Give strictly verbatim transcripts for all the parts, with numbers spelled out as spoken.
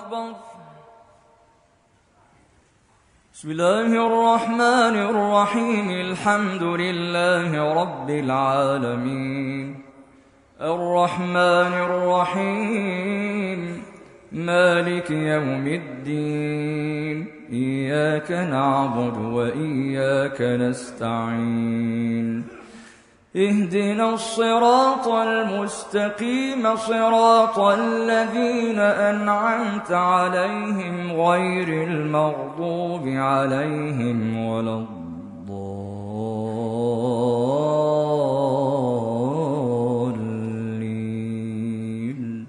أكبر. بسم الله الرحمن الرحيم. الحمد لله رب العالمين الرحمن الرحيم مالك يوم الدين إياك نعبد وإياك نستعين اهدنا الصراط المستقيم صراط الذين أنعمت عليهم غير المغضوب عليهم ولا الضالين.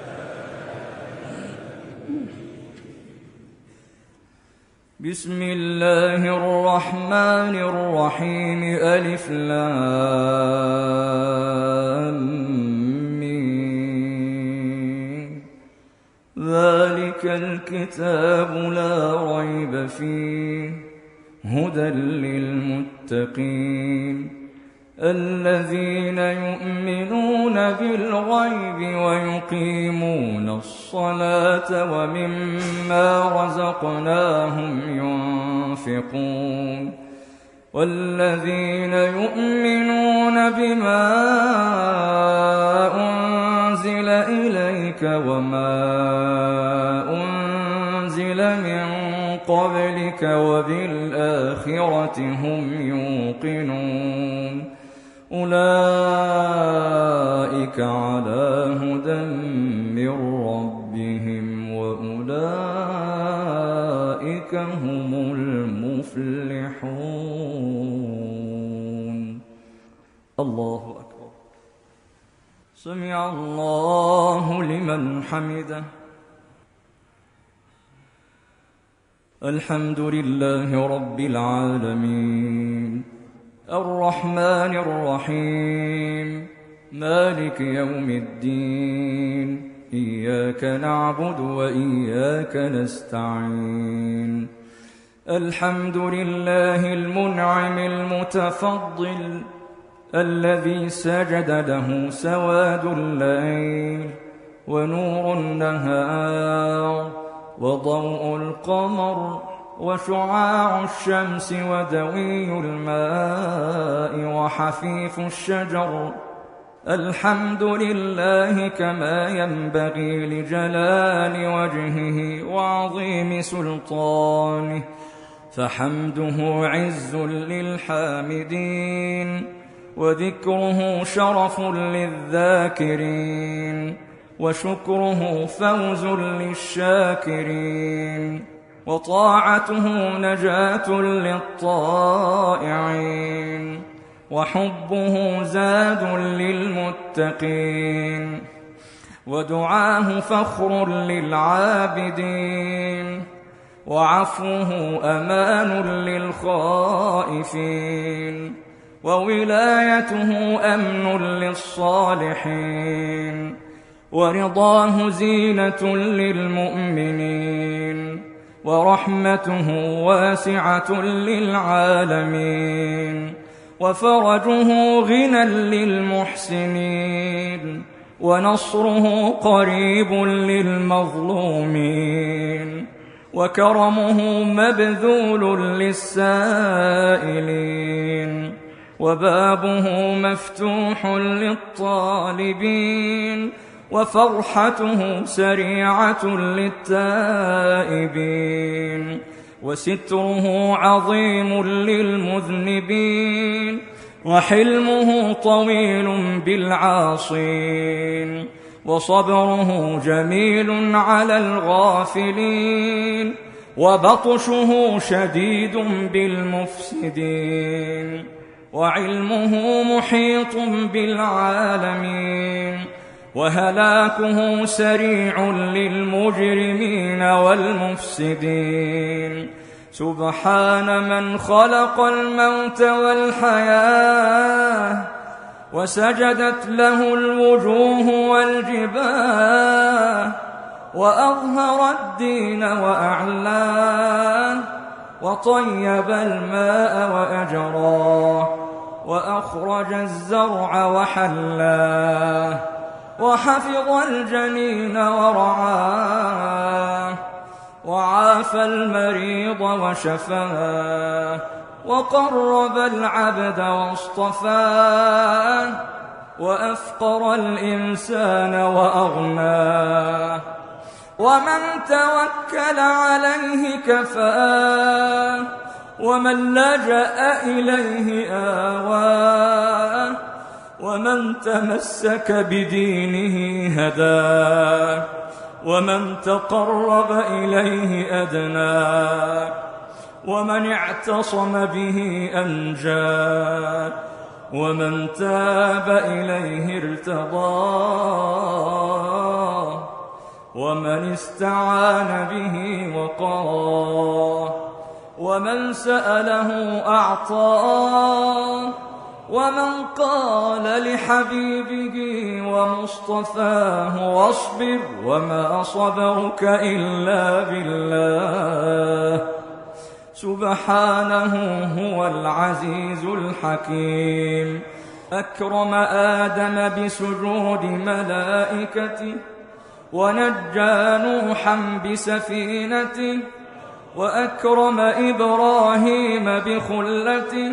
بسم الله الرحمن الرحيم. ألف لام ميم. ذلك الكتاب لا ريب فيه هدى للمتقين الذين يؤمنون بالغيب ويقيمون الصلاة ومما رزقناهم ينفقون والذين يؤمنون بما أنزل إليك وما أنزل من قبلك وبالآخرة هم يوقنون أولئك على هدى من ربهم وأولئك هم المفلحون. الله أكبر. سمع الله لمن حمده. الحمد لله رب العالمين الرحمن الرحيم مالك يوم الدين إياك نعبد وإياك نستعين الحمد لله المنعم المتفضل الذي سجد له سواد الليل ونور النهار وضوء القمر وشعاع الشمس ودوي الماء وحفيف الشجر. الحمد لله كما ينبغي لجلال وجهه وعظيم سلطانه فحمده عز للحامدين وذكره شرف للذاكرين وشكره فوز للشاكرين وطاعته نجاة للطائعين وحبه زاد للمتقين ودعاه فخر للعابدين وعفوه أمان للخائفين وولايته أمن للصالحين ورضاه زينة للمؤمنين ورحمته واسعة للعالمين وفرجه غنى للمحسنين ونصره قريب للمظلومين وكرمه مبذول للسائلين وبابه مفتوح للطالبين وفرحته سريعة للتائبين وستره عظيم للمذنبين وحلمه طويل بالعاصين وصبره جميل على الغافلين وبطشه شديد بالمفسدين وعلمه محيط بالعالمين وهلاكه سريع للمجرمين والمفسدين. سبحان من خلق الموت والحياة وسجدت له الوجوه والجباه وأظهر الدين وأعلاه وطيب الماء وأجراه وأخرج الزرع وحلاه وحفظ الجنين ورعاه وعافى المريض وشفاه، وقرب العبد واصطفاه، وأفقر الإنسان وأغناه، ومن توكل عليه كفاه، ومن لجأ إليه آواه، ومن تمسك بدينه هداه، ومن تقرب إليه أدناه، ومن اعتصم به أنجاه، ومن تاب إليه ارتضاه، ومن استعان به وقاه، ومن سأله أعطاه، ومن قال لحبيبه ومصطفاه واصبر وما صبرك إلا بالله. سبحانه هو العزيز الحكيم. أكرم آدم بسجود ملائكته، ونجى نوحا بسفينته، وأكرم إبراهيم بخلته،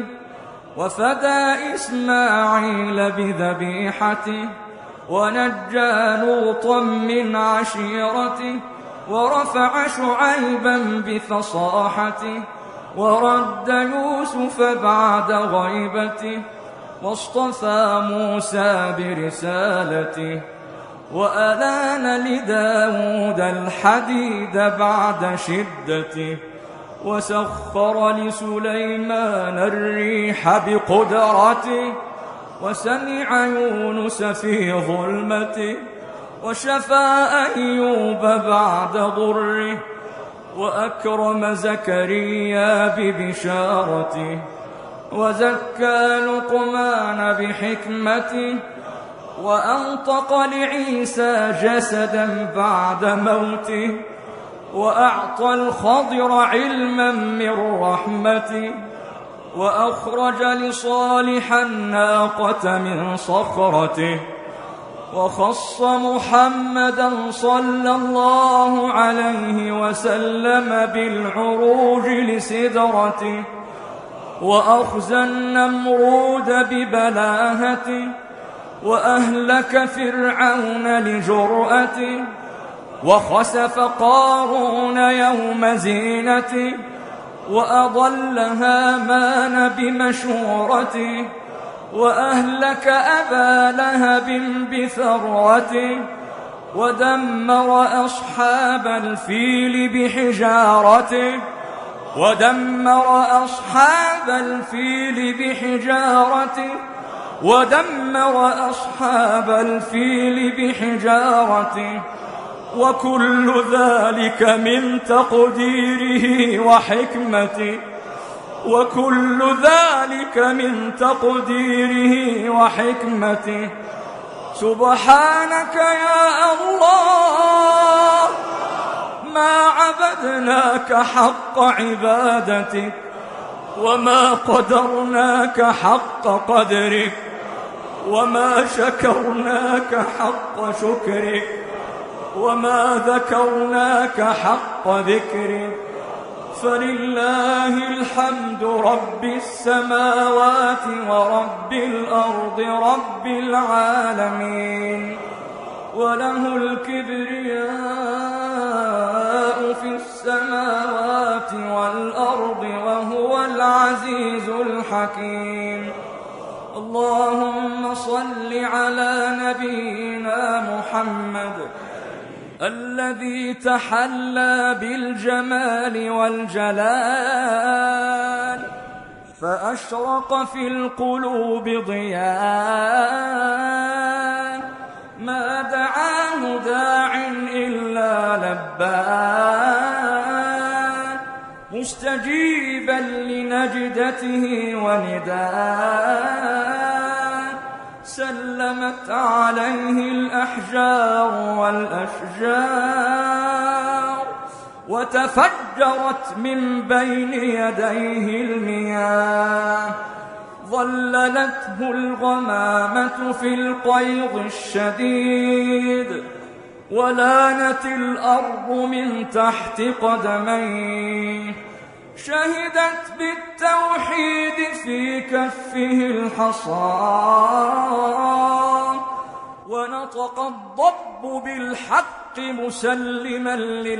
وفدى إسماعيل بذبيحته، ونجى لوطا من عشيرته، ورفع شعيبا بفصاحته، ورد يوسف بعد غيبته، واصطفى موسى برسالته، وألان لداود الحديد بعد شدته، وسخر لسليمان الريح بقدرته، وسمع يونس في ظلمته، وشفى أيوب بعد ضره، وأكرم زكريا ببشارته، وزكى لقمان بحكمته، وأنطق لعيسى جسدا بعد موته، وأعطى الخضر علما من رحمته، وأخرج لصالح الناقة من صخرته، وخص محمدا صلى الله عليه وسلم بالعروج لسدرته، وأخزى النمرود ببلاهته، وأهلك فرعون لجرأته، وخسف قارون يوم زينته، وأضل هامان بمشورته، وأهلك أبا لهب بثروته، ودمر أصحاب الفيل بحجارته، ودمر أصحاب الفيل بحجارته، ودمر أصحاب الفيل بحجارته، وكل ذلك من تقديره وحكمته، وكل ذلك من تقديره وحكمته. سبحانك يا الله ما عبدناك حق عبادتك، وما قدرناك حق قدرك، وما شكرناك حق شكرك، وما ذكرناك حق ذكرك. فلله الحمد رب السماوات ورب الأرض رب العالمين، وله الكبرياء في السماوات والأرض وهو العزيز الحكيم. اللهم صل على نبينا محمد الذي تحلى بالجمال والجلال، فأشرق في القلوب ضياء، ما دعاه داع إلا لباه، مستجيبا لنجدته ونداه، سلمت عليه الأحجار والأشجار، وتفجرت من بين يديه المياه، ظللته الغمامة في القيض الشديد، ولانت الأرض من تحت قدميه، شهدت بالتوحيد في كفه الحصى، ونطق الضب بالحق مسلما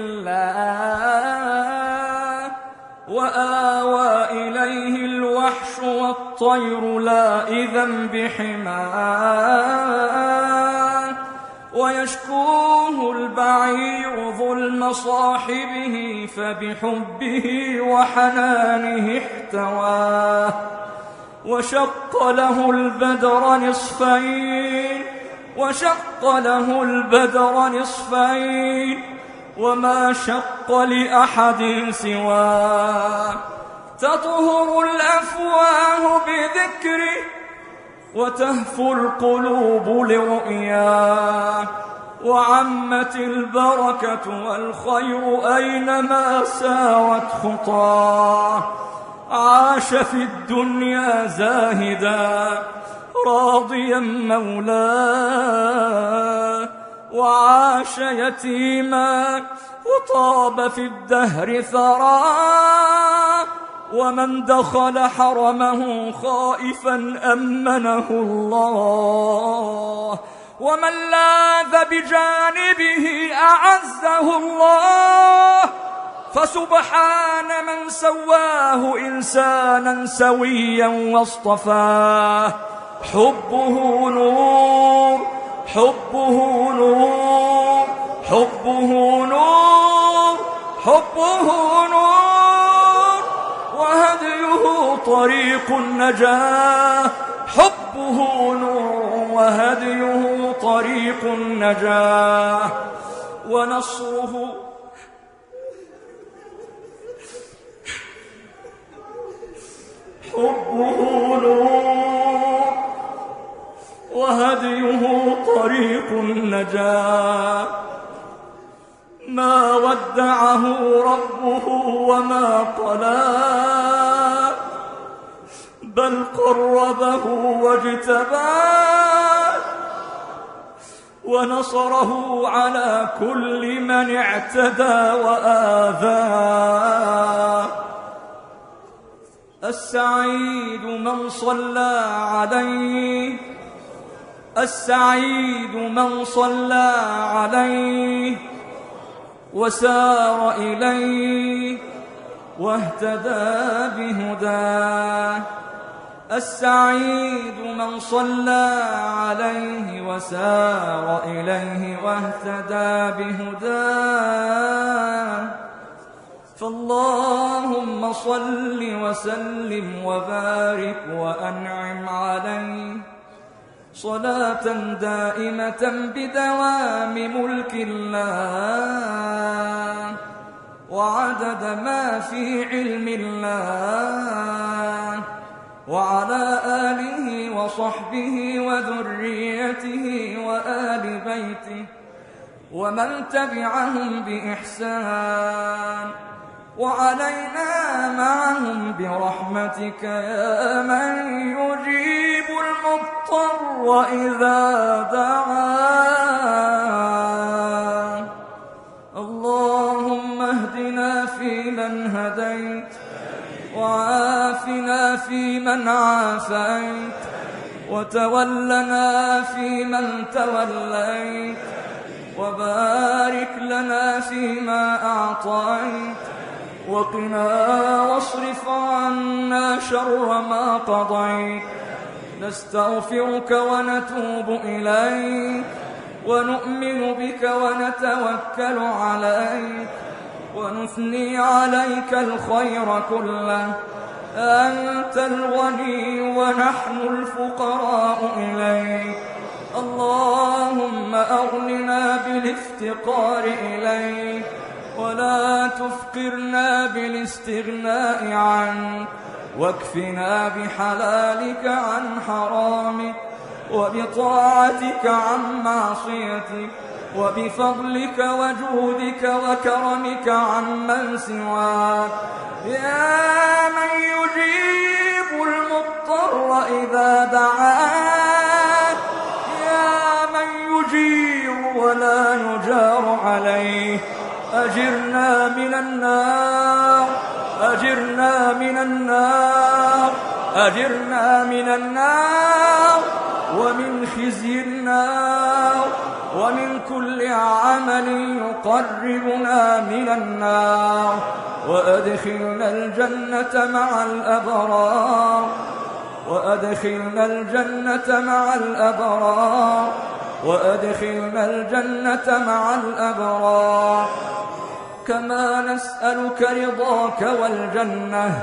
لله، وآوى إليه الوحش والطير لائذا بحماه، ويشكوه البعير ظلم صاحبه فبحبه وحنانه احتواه، وشق له البدر نصفين وشق له البدر نصفين وما شق لأحد سواه، تطهر الأفواه بذكره وتهفو القلوب لرؤياه، وعمت البركة والخير أينما سارت خطاه، عاش في الدنيا زاهدا راضيا مولاه، وعاش يتيما وطاب في الدهر ثراه، ومن دخل حرمه خائفا أمنه الله، ومن لاذ بجانبه أعزه الله، فسبحان من سواه إنسانا سويا واصطفاه، حبه نور حبه نور حبه نور حبه نور، وهديه طريق النجاة، حبه نور وهديه طريق النجاة، ونصره حبه نور وهديه طريق النجاة، ما ودعه ربه وما قلاه، بل قربه واجتباه، ونصره على كل من اعتدى وآذاه. السعيد من صلى عليه السعيد من صلى عليه وسار إليه واهتدى بهداه، السعيد من صلى عليه وسار إليه واهتدى بهداه. فاللهم صل وسلم وبارك وأنعم عليه صلاة دائمة بدوام ملك الله، وعدد ما في علم الله، وعلى آله وصحبه وذريته وآل بيته ومن تبعهم بإحسان، وعلينا معهم برحمتك يا من يجيب المضطر إذا دعاه. اللهم اهدنا فيمن هديت، وعافنا فيمن عافيت، وتولنا فيمن توليت، وبارك لنا فيما أعطيت، وقنا واصرف عنا شر ما قضيت. نستغفرك ونتوب إليك، ونؤمن بك ونتوكل عليك، ونثني عليك الخير كله. أنت الغني ونحن الفقراء إليك. اللهم أغننا بالافتقار إليك، ولا تفقرنا بالاستغناء عنك، واكفنا بحلالك عن حرامك، وبطاعتك عن معصيتك، وبفضلك وجودك وكرمك عن من سواك. يا من يجيب المضطر إذا دعاه، يا من يجير ولا يجار عليه. أجرنا من النار، أجرنا من النار، أجرنا من النار، ومن خزي النار، ومن كل عمل يقربنا من النار، وأدخلنا الجنة مع الأبرار، وأدخلنا الجنة مع الأبرار، وأدخلنا الجنة مع الأبرار. كما نسألك رضاك والجنة،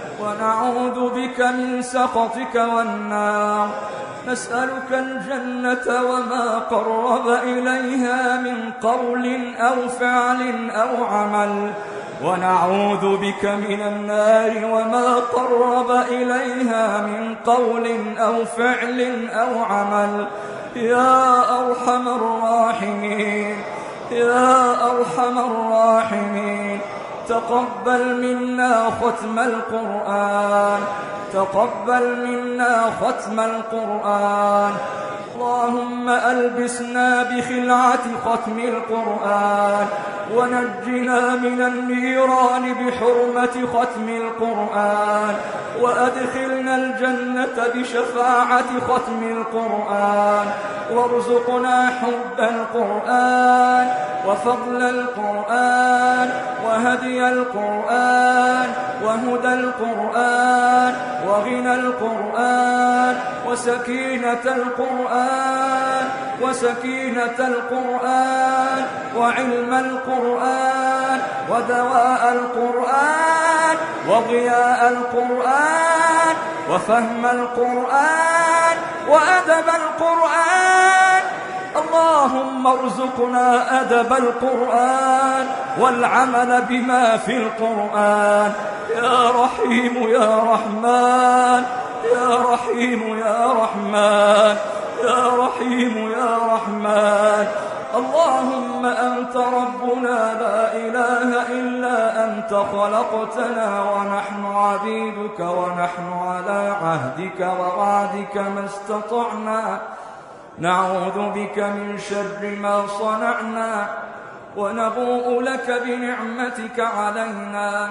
ونعوذ بك من سخطك والنار. نسألك الجنة وما قرب إليها من قول أو فعل أو عمل، ونعوذ بك من النار وما قرب إليها من قول أو فعل أو عمل. يا أرحم الراحمين، يا أرحم الراحمين، تقبل منا ختم القرآن، تقبل منا ختم القرآن. اللهم ألبسنا بخلعة ختم القرآن، ونجنا من النيران بحرمة ختم القرآن، وأدخلنا الجنة بشفاعة ختم القرآن، وارزقنا حب القرآن، وفضل القرآن، وهدي القرآن، وهدى القرآن، وغنى القرآن، وسكينة القرآن، وسكينة القرآن، وعلم القرآن، ودواء القرآن، وضياء القرآن، وفهم القرآن، وأدب القرآن. اللهم ارزقنا أدب القرآن والعمل بما في القرآن. يا رحيم يا رحمن، يا رحيم يا رحمن، يا رحيم يا رحمن. اللهم أنت ربنا لا إله إلا أنت، خلقتنا ونحن عبيدك، ونحن على عهدك ووعدك ما استطعنا. نعوذ بك من شر ما صنعنا، ونبوء لك بنعمتك علينا،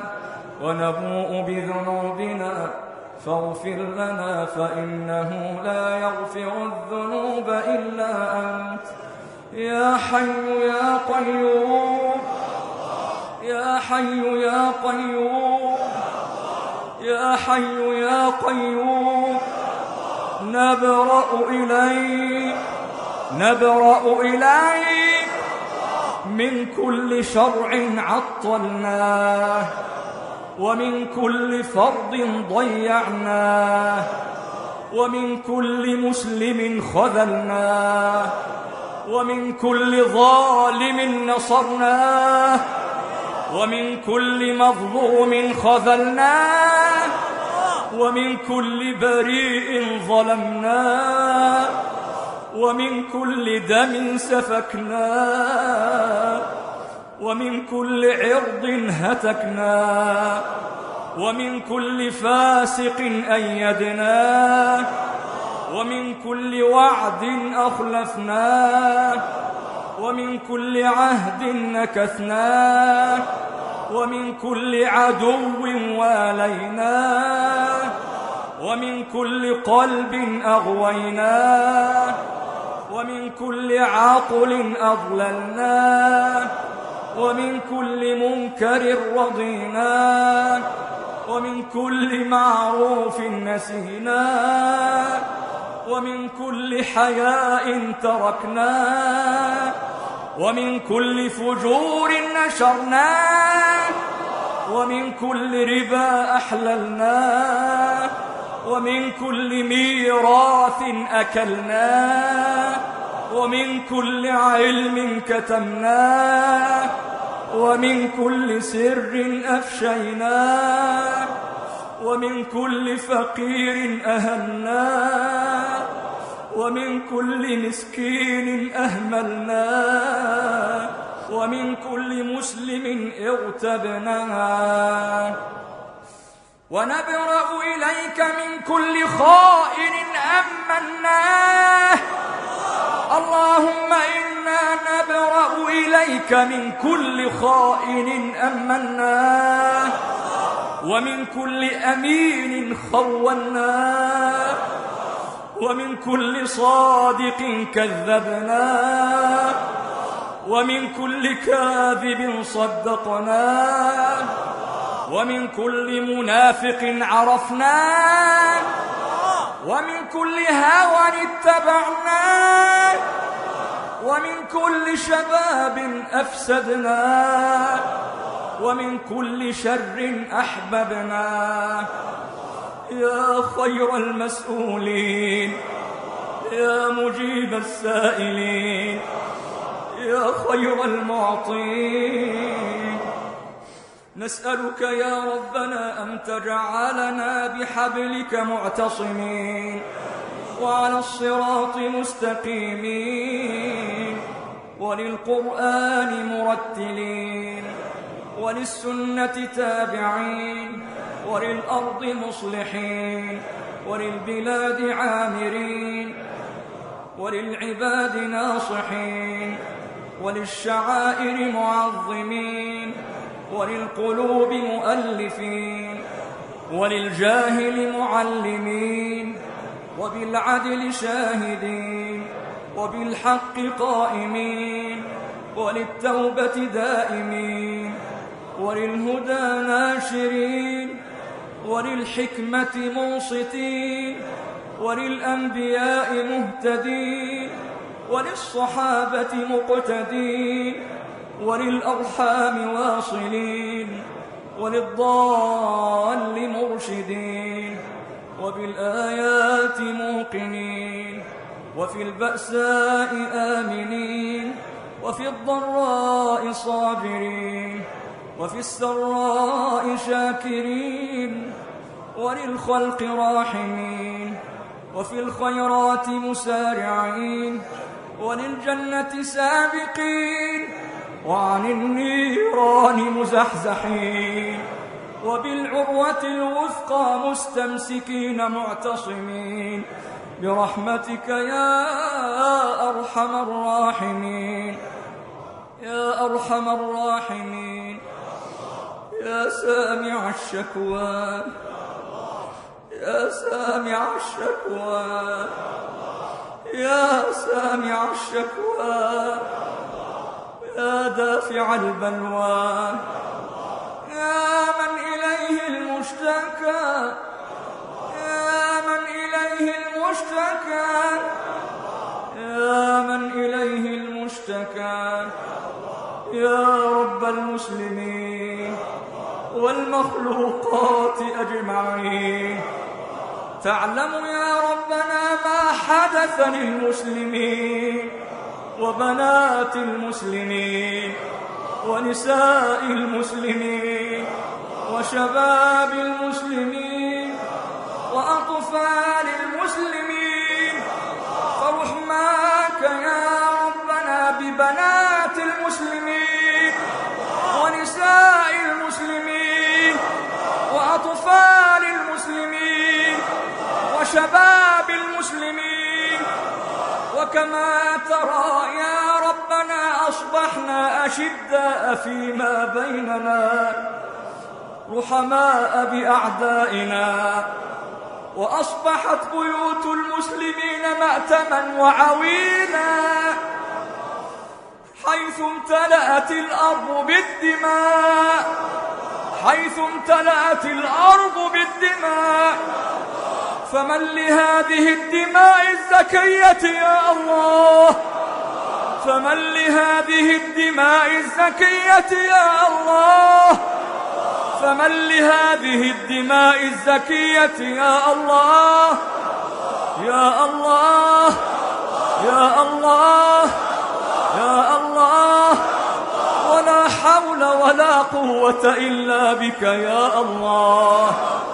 ونبوء بذنوبنا، فاغفر لنا فإنه لا يغفر الذنوب إلا أنت. يا حي يا قيوم، يا حي يا قيوم، يا حي يا قيوم. نبرأ إليك، نبرأ إليك من كل شرع عطلناه، ومن كل فرض ضيعناه، ومن كل مسلم خذلناه، ومن كل ظالم نصرناه، ومن كل مظلوم خذلناه، ومن كل بريء ظلمناه، ومن كل دم سفكناه، ومن كل عرض هتكناه، ومن كل فاسق أيدناه، ومن كل وعد أخلفناه، ومن كل عهد نكثناه، ومن كل عدو واليناه، ومن كل قلب أغويناه، ومن كل عقل أضللناه، ومن كل منكر رضيناه، ومن كل معروف نسيناه، ومن كل حياء تركناه، ومن كل فجور نشرناه، ومن كل ربا أحللناه، ومن كل ميراث أكلناه، ومن كل علم كتمناه، ومن كل سر أفشيناه، ومن كل فقير أهناه، ومن كل مسكين أهملناه، ومن كل مسلم اغتبناه. ونبرأ إليك من كل خائن أمناه. اللهم إنا نبرأ إليك من كل خائن أمناه، ومن كل أمين خوناه، ومن كل صادق كذبناه، ومن كل كاذب صدقناه، ومن كل منافق عرفناه، ومن كل هوى اتبعناه، ومن كل شباب أفسدناه، ومن كل شر أحببناه. يا خير المسؤولين، يا مجيب السائلين، يا خير المعطين، نسألك يا ربنا أن تجعلنا بحبلك معتصمين، وعلى الصراط مستقيمين، وللقرآن مرتلين، وللسنة تابعين، وللأرض مصلحين، وللبلاد عامرين، وللعباد ناصحين، وللشعائر معظمين، وللقلوب مؤلفين، وللجاهل معلمين، وبالعدل شاهدين، وبالحق قائمين، وللتوبة دائمين، وللهدى ناشرين، وللحكمة منصتين، وللأنبياء مهتدين، وللصحابة مقتدين، وللأرحام واصلين، وللضال مرشدين، وبالآيات موقنين، وفي البأساء آمنين، وفي الضراء صابرين، وفي السراء شاكرين، وللخلق راحمين، وفي الخيرات مسارعين، وللجنة سابقين، وعن النيران مزحزحين، وبالعروة الوثقى مستمسكين معتصمين، برحمتك يا أرحم الراحمين، يا أرحم الراحمين، يا سامع الشكوى، يا سامع الشكوى، يا سامع الشكوى، يا دافع البلوى، يا من إليه المشتكى، يا من إليه المشتكى، يا من إليه المشتكى، يا رب المسلمين والمخلوقات أجمعين، تعلم يا ربنا ما حدث للمسلمين وبنات المسلمين ونساء المسلمين وشباب المسلمين وأطفال المسلمين، فرحماك يا ربنا ببنات المسلمين ونساء المسلمين وأطفال المسلمين وشباب المسلمين. وكما ترى يا ربنا أصبحنا أشداء فيما بيننا، رحماء بأعدائنا، وأصبحت بيوت المسلمين مأتما وعويلا، حيث امتلأت الأرض بالدماء، حيث امتلأت الأرض بالدماء. فمن لهذه الدماء الزكية يا الله، فمن لهذه الدماء الزكية يا الله، فمن لهذه الدماء الزكية يا الله، يا الله، يا الله، يا الله، ولا حول ولا قوة إلا بك يا الله.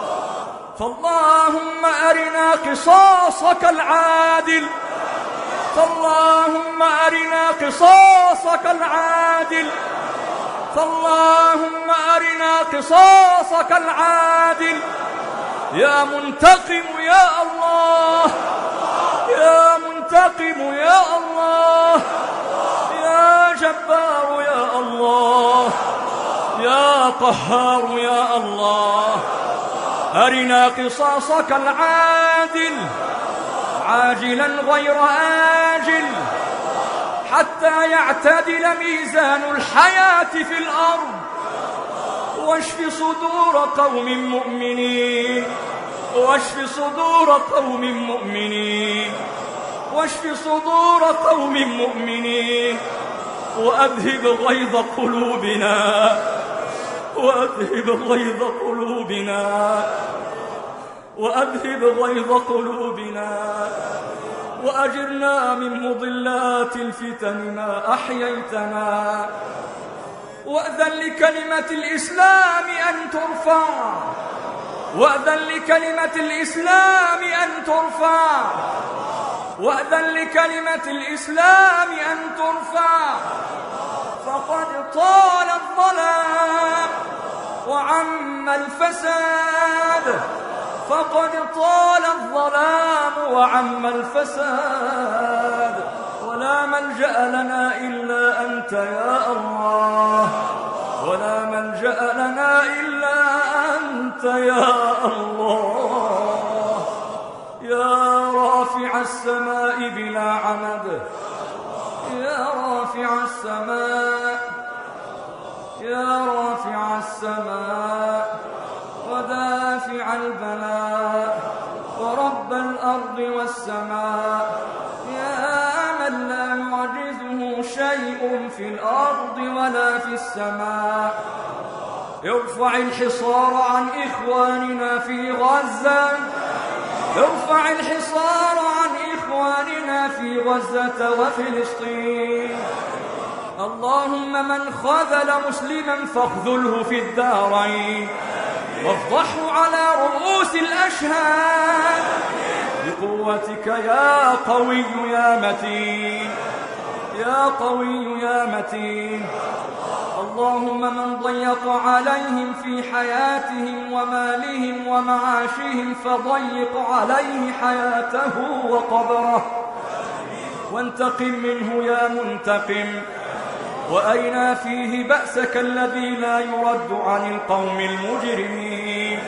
فاللهم أرنا قصاصك العادل، فاللهم أرنا قصاصك العادل، فاللهم أرنا قصاصك العادل، يا منتقم يا الله، يا منتقم يا الله، جبار يا الله، يا قهار يا الله، أرنا قصاصك العادل عاجلا غير آجل، حتى يعتدل ميزان الحياة في الأرض، واشف صدور قوم مؤمنين، واشف صدور قوم مؤمنين، واشف صدور قوم مؤمنين، وأذهب غيظ قلوبنا، وأذهب غيظ قلوبنا، وأذهب غيظ قلوبنا، وأجرنا من مضلات الفتن ما أحييتنا، وأذن لكلمة الإسلام أن ترفع، وأذن لكلمة الإسلام أن ترفع، وأذن لكلمة الإسلام أن ترفع، فقد طال الظلام وعم الفساد، فقد طال الظلام وعم الفساد، ولا ملجأ لنا إلا أنت يا الله، ولا ملجأ لنا إلا أنت يا الله، يا رافع السماء بلا عمد، يا رافع السماء، يا رافع السماء ودافع البلاء ورب الأرض والسماء، يا من لا يعجزه شيء في الأرض ولا في السماء، ارفع الحصار عن إخواننا في غزة، ارفع الحصار عن إخواننا في غزة وفلسطين، اللهم من خذل مسلما فاخذله في الدارين، وافضحه على رؤوس الأشهاد بقوتك يا قوي يا متين، يا قوي يا متين، اللهم من ضيق عليهم في حياتهم ومالهم ومعاشهم فضيق عليه حياته وقبره، وانتقم منه يا منتقم، وأرنا فيه بأسك الذي لا يرد عن القوم المجرمين،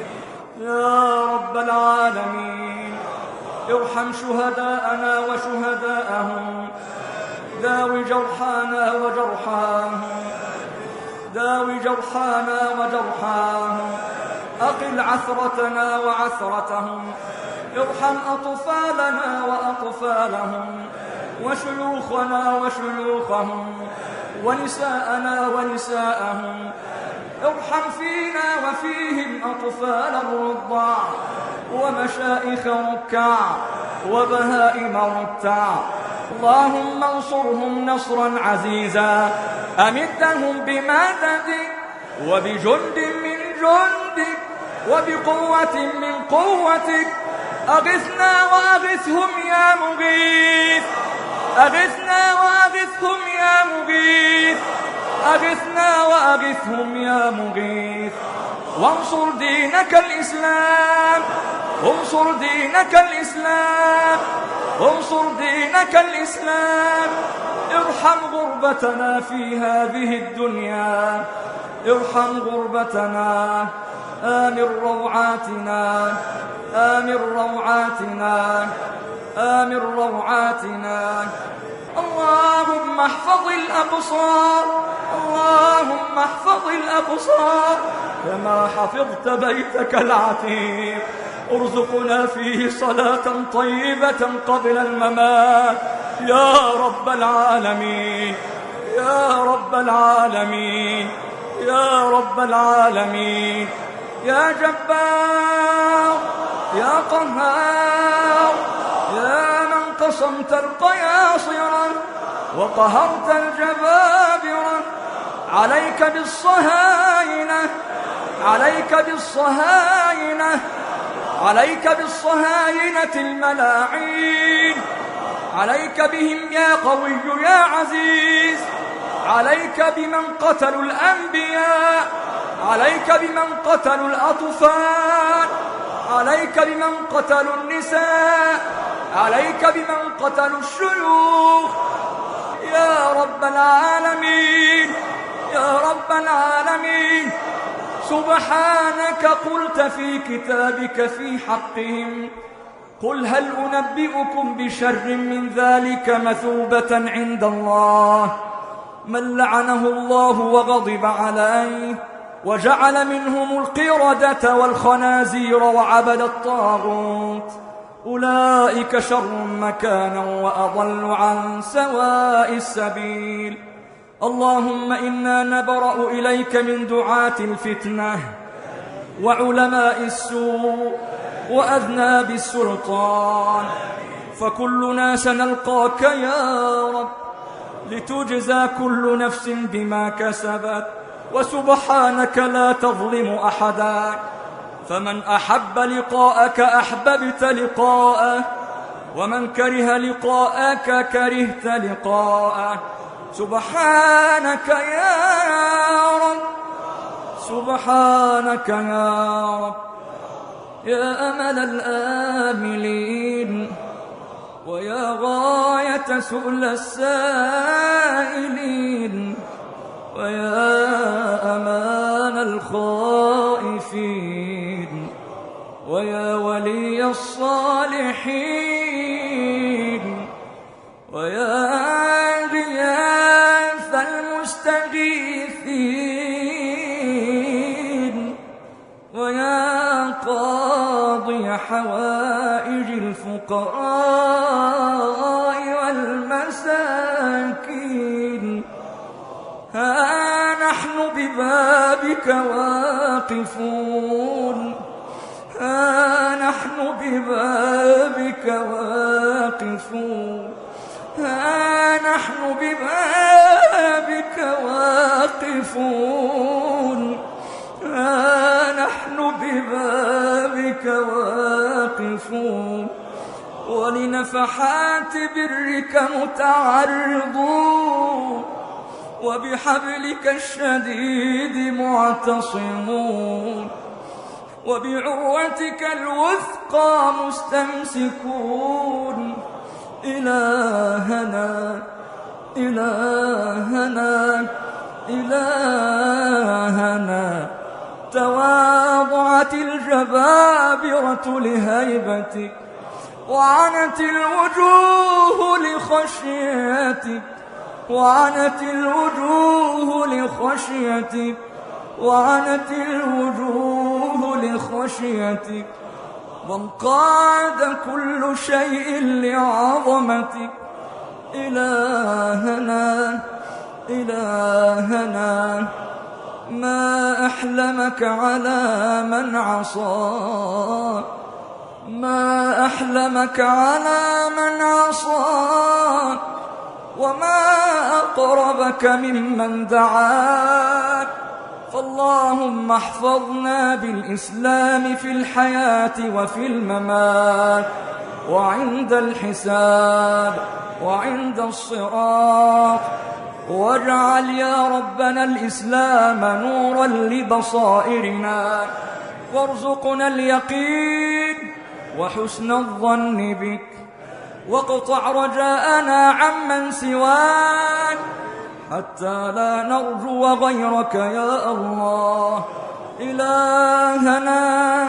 يا رب العالمين ارحم شهداءنا وشهداءهم، داوي جرحانا وجرحاهم، داوي جرحانا وجرحاهم، أقل عثرتنا وعثرتهم، ارحم أطفالنا وأطفالهم، وشيوخنا وشيوخهم، ونساءنا ونساءهم، ارحم فينا وفيهم أطفال الرضع ومشائخ ركع وبهائم رتع، اللهم انصرهم نصرا عزيزا، أمدهم بمددك وبجند من جندك وبقوة من قوتك، أغثنا وأغثهم يا مغيث، أغثنا وأغثهم يا مغيث، أغثنا وأغثهم يا مغيث، وانصر دينك الإسلام، انصر دينك الإسلام، انصر دينك الإسلام، ارحم غربتنا في هذه الدنيا، ارحم غربتنا، آمن روعاتنا، آمن روعاتنا، آمن روعاتنا، اللهم احفظ الأبصار، اللهم احفظ الأبصار كما حفظت بيتك العتيق، ارزقنا فيه صلاة طيبة قبل الممات يا رب العالمين، يا رب العالمين، يا رب العالمين، يا جبار يا قهار، يا من قصمت القياصرة وقهرت الجبابرة، عليك بالصهاينة، عليك بالصهاينة، عليك بالصهاينة الملاعين، عليك بهم يا قوي يا عزيز، عليك بمن قتلوا الأنبياء، عليك بمن قتلوا الأطفال، عليك بمن قتلوا النساء، عليك بمن قتلوا الشيوخ، يا رب العالمين يا رب العالمين. سبحانك قلت في كتابك في حقهم: قل هل أنبئكم بشر من ذلك مثوبة عند الله من لعنه الله وغضب عليه وجعل منهم القردة والخنازير وعبد الطاغوت أولئك شر مكانا وأضل عن سواء السبيل. اللهم إنا نبرأ إليك من دعاة الفتنة وعلماء السوء وأذناب السلطان، فكلنا سنلقاك يا رب لتجزى كل نفس بما كسبت، وسبحانك لا تظلم أحدا. فمن أحب لقاءك أحببت لقاءه، ومن كره لقاءك كرهت لقاءه. سبحانك يا رب سبحانك يا رب يا أمل الآملين ويا غاية سؤل السائلين ويا أمان الخائفين ويا ولي الصالحين ويا غياث المستغيثين ويا قاضي حوائج الفقراء والمساكين، ها نحن ببابك واقفون ها نحن ببابك واقفون ها نحن ببابك واقفون ها نحن ببابك واقفون ولنفحات برك متعرضون وبحبلك الشديد معتصمون وبعروتك الوثقى مستمسكون. إلهنا إلهنا إلهنا تواضعت الجبابرة لهيبتك وعنت الوجوه لخشيتك وعنت الوجوه لخشيتك وعنت الوجوه لخشيتك وانقاد كل شيء لعظمتك. إلهنا إلهنا ما أحلمك على من عصاك ما أحلمك على من عصاك وما أقربك ممن دعاك. فاللهم احفظنا بالإسلام في الحياة وفي الممات وعند الحساب وعند الصراط، واجعل يا ربنا الإسلام نورا لبصائرنا، وارزقنا اليقين وحسن الظن بك، واقطع رجاءنا عمن سواك حتى لا نرجو غيرك يا الله. إلهنا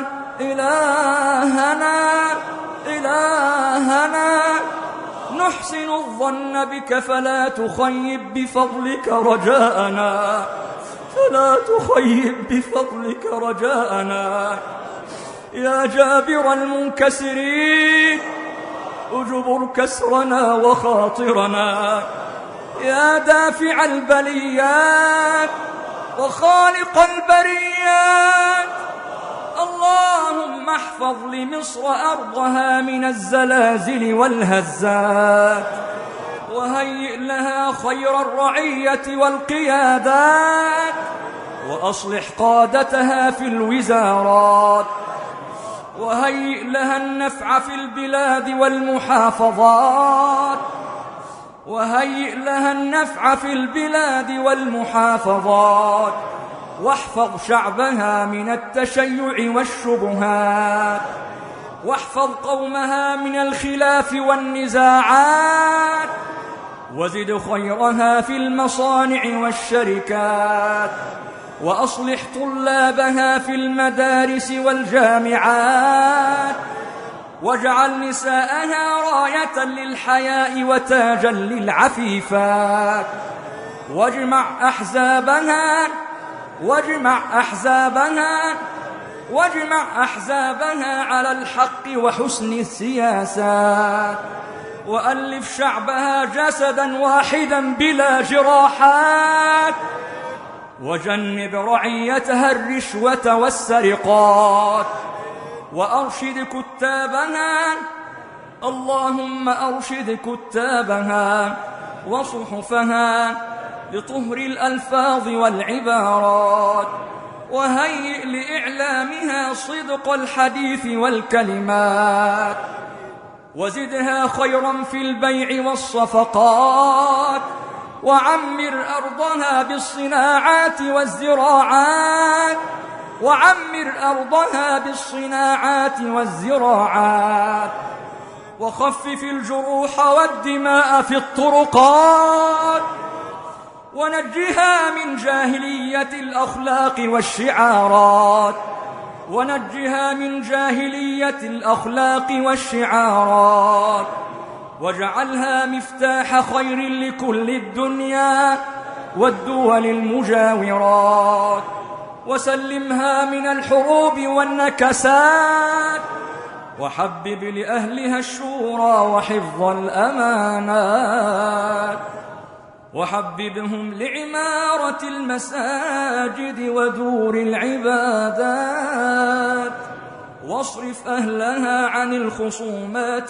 إلهنا إلهنا نحسن الظن بك فلا تخيب بفضلك رجاءنا فلا تخيب بفضلك رجاءنا. يا جابر المنكسرين اجبر كسرنا وخاطرنا، يا دافع البليات وخالق البريات. اللهم احفظ لمصر أرضها من الزلازل والهزات، وهيئ لها خير الرعية والقيادات، وأصلح قادتها في الوزارات، وهيئ لها النفع في البلاد والمحافظات وهيئ لها النفع في البلاد والمحافظات واحفظ شعبها من التشيع والشبهات، واحفظ قومها من الخلاف والنزاعات، وزد خيرها في المصانع والشركات، وأصلح طلابها في المدارس والجامعات، واجعل نساءها راية للحياء وتاجا للعفيفات، واجمع أحزابها واجمع أحزابها واجمع أحزابها على الحق وحسن السياسات، وألف شعبها جسدا واحدا بلا جراحات، وجنب رعيتها الرشوة والسرقات، وأرشد كتابها اللهم أرشد كتابها وصحفها لطهر الألفاظ والعبارات، وهيئ لإعلامها صدق الحديث والكلمات، وزدها خيرا في البيع والصفقات، وعمر أرضها بالصناعات والزراعات وعمر أرضها بالصناعات والزراعات، وخفف الجروح والدماء في الطرقات، ونجها من جاهلية الأخلاق والشعارات ونجها من جاهلية الأخلاق والشعارات، واجعلها مفتاح خير لكل الدنيا والدول المجاورات، وسلمها من الحروب والنكسات، وحبب لأهلها الشورى وحفظ الأمانات، وحببهم لعمارة المساجد ودور العبادات، واصرف أهلها عن الخصومات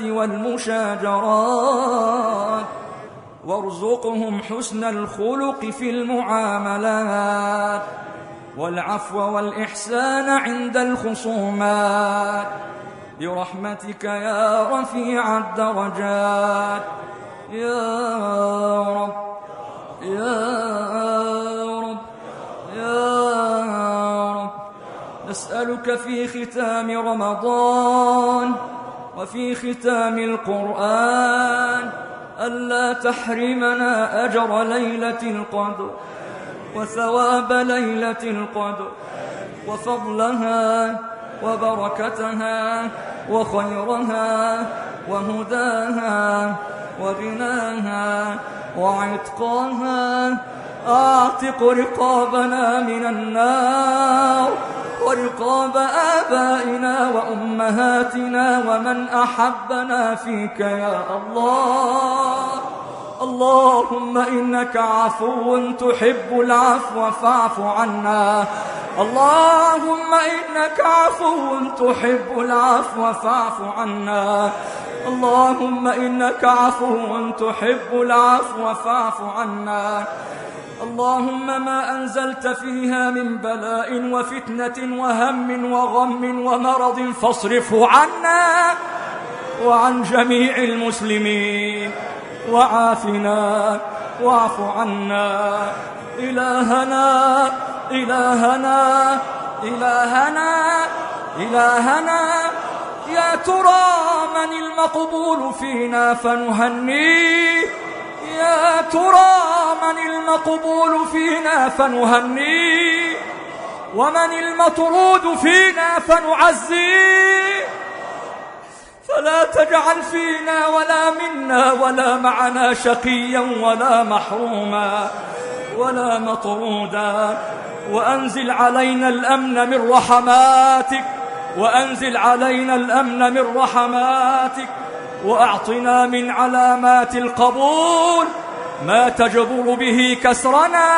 والمشاجرات، وارزقهم حسن الخلق في المعاملات، والعفو والإحسان عند الخصومات، برحمتك يا رفيع الدرجات. يا رب يا رب يا رب، نسألك في ختام رمضان وفي ختام القرآن ألا تحرمنا أجر ليلة القدر وثواب ليلة القدر وفضلها وبركتها وخيرها وهداها وغناها وعتقاها. أعتق رقابنا من النار ورقاب آبائنا وأمهاتنا ومن أحبنا فيك يا الله. اللهم إنك عفو تحب العفو فاعف عنا. اللهم إنك عفو تحب العفو فاعف عنا. اللهم إنك عفو تحب العفو فاعف عنا. اللهم ما أنزلت فيها من بلاء وفتنة وهم وغم ومرض فاصرفه عنا وعن جميع المسلمين وعافنا واعف عنا. إلهنا إلهنا إلهنا إلهنا يا ترى من المقبول فينا فنهنيه. يا ترى من المقبول فينا فنهنيه ومن المطرود فينا فنعزيه. فلا تجعل فينا ولا منا ولا معنا شقيا ولا محروما ولا مطرودا. وأنزل علينا الأمن من رحماتك وأنزل علينا الأمن من رحماتك وأعطنا من علامات القبول ما تجبر به كسرنا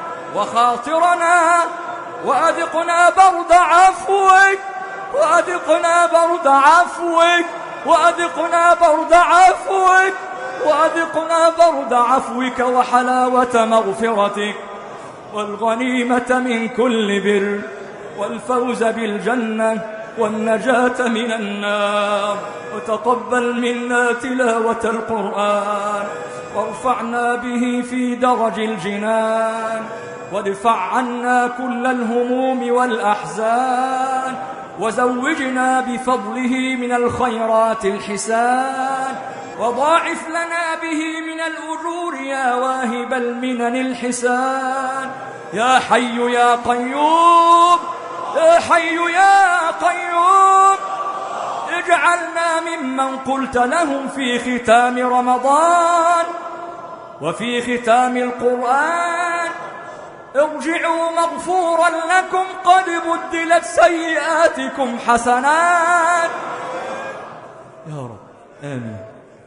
وخاطرنا. وأذقنا برد عفوك وأذقنا برد عفوك وأذقنا برد عفوك وأذقنا برد عفوك وحلاوة مغفرتك والغنيمة من كل بر والفوز بالجنة والنجاة من النار. وتقبل منا تلاوة القرآن وارفعنا به في درج الجنان. وادفع عنا كل الهموم والأحزان وزوجنا بفضله من الخيرات الحسان. وضاعف لنا به من الأجور يا واهب المنن الحسان. يا حي يا قيوم، يا حي يا قيوم، اجعلنا ممن قلت لهم في ختام رمضان وفي ختام القرآن: ارجعوا مغفورا لكم قد بدلت سيئاتكم حسنات. يا رب آمين.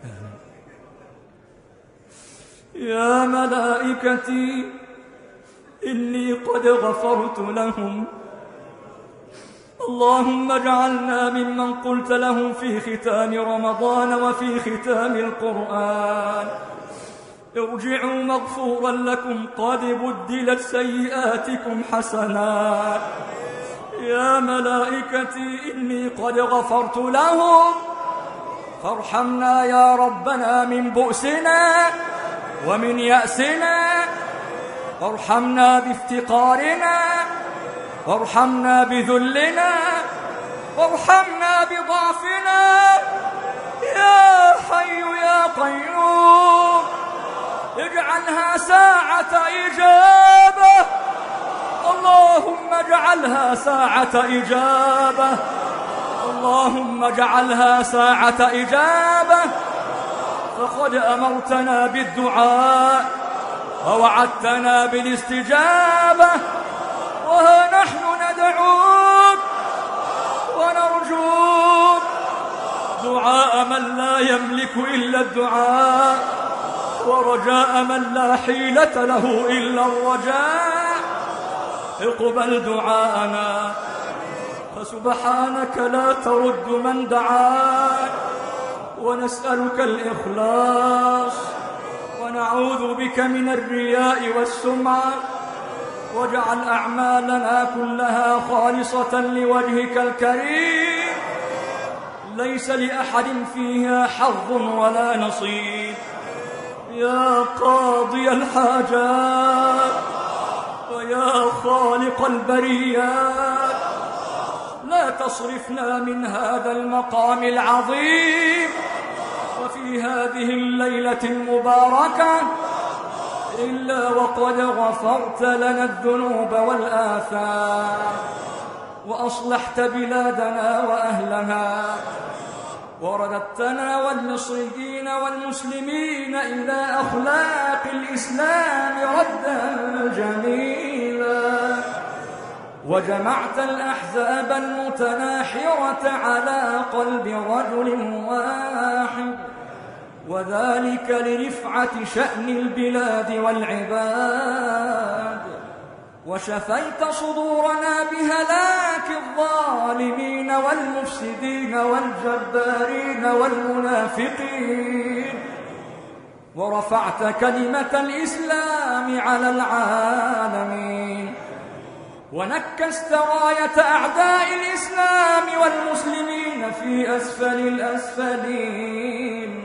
يا ملائكتي إني قد غفرت لهم، اللهم اجعلنا ممن قلت لهم في ختام رمضان وفي ختام القرآن: ارجعوا مغفورا لكم قد بدلت سيئاتكم حسنات. يا ملائكتي إني قد غفرت لهم، فارحمنا يا ربنا من بؤسنا ومن يأسنا، وارحمنا بافتقارنا، وارحمنا بذلنا، وارحمنا بضعفنا. يا حي يا قيوم اجعلها ساعة إجابة، اللهم اجعلها ساعة إجابة، اللهم اجعلها ساعة إجابة. فقد أمرتنا بالدعاء ووعدتنا بالاستجابة، وها نحن ندعوك ونرجوك دعاء من لا يملك إلا الدعاء، ورجاء من لا حيلة له إلا الرجاء. اقبل دعاءنا، فسبحانك لا ترد من دعاك، ونسألك الإخلاص، ونعوذ بك من الرياء والسمعة. واجعل أعمالنا كلها خالصة لوجهك الكريم، ليس لأحد فيها حظ ولا نصيب. يا قاضي الحاجات ويا خالق البريات، لا تصرفنا من هذا المقام العظيم وفي هذه الليلة المباركة إلا وقد غفرت لنا الذنوب والآثام، وأصلحت بلادنا وأهلها، ورددتنا والمصريين والمسلمين إلى أخلاق الإسلام ردا جميلا، وجمعت الأحزاب المتناحرة على قلب رجل واحد، وذلك لرفعة شأن البلاد والعباد. وشفيت صدورنا بهلاك الظالمين والمفسدين والجبارين والمنافقين، ورفعت كلمة الإسلام على العالمين، ونكست راية أعداء الإسلام والمسلمين في أسفل الأسفلين.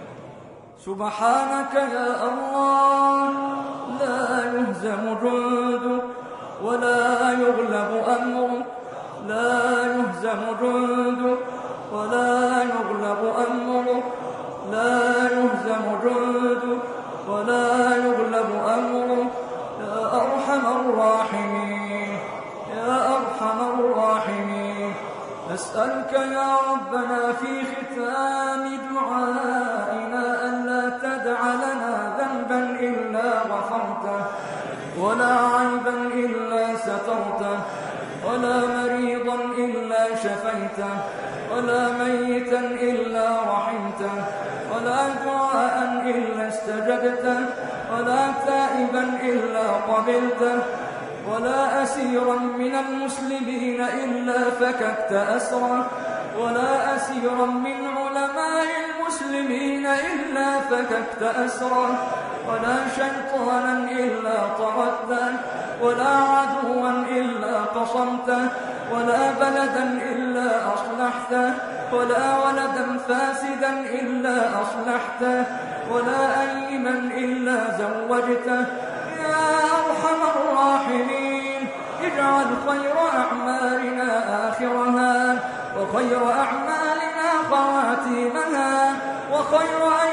سبحانك يا الله، لا يهزم جندك ولا يغلب أمرك، لا يهزم جندك ولا يغلب أمرك، لا يهزم جندك ولا يغلب أمرك. يا أرحم الراحمين، يا أرحم الراحمين، نسألك يا ربنا في ختام دعائنا ألا تدع لنا ذنبا إلا غفرته، ولا عيبا إلا سترته، ولا مريضا إلا شفيته، ولا ميتا إلا رحمته، ولا دعاء إلا استجبته، ولا تائبا إلا قبلته، ولا أسيرا من المسلمين إلا فككت أسره، ولا أسيرا من علماء المسلمين إلا فككت أسره، ولا شيطانا إلا طردته، ولا عدوا إلا قصمته، ولا بلدا إلا أصلحته، ولا ولدا فاسدا إلا أصلحته، ولا أيما إلا زوجته. يا أرحم الراحمين، اجعل خير أعمالنا آخرها، وخير أعمالنا خواتيمها، وخير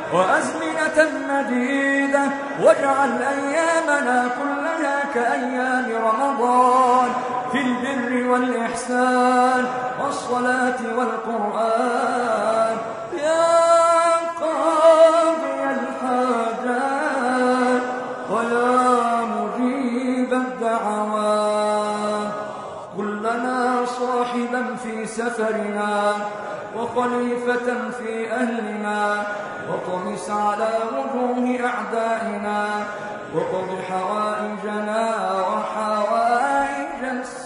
وأزمنة مديدة، واجعل أيامنا كلها كأيام رمضان في البر والإحسان والصلاة والقرآن. يا قاضي الحاجات ويا مجيب الدعوات، كن لنا صاحبا في سفرنا وخليفة في أهلنا، وطمس على وجوه أعدائنا، وقض حوائجنا وحوائج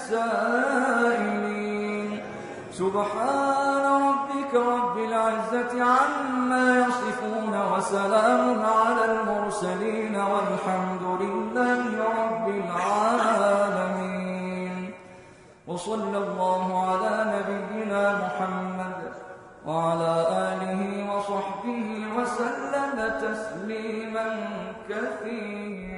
السائلين. سبحان ربك رب العزة عما يصفون، وسلام على المرسلين، والحمد لله رب العالمين. وصلى الله على نبينا محمد وعلى آله وصحبه وسلم تسليما كثيرا.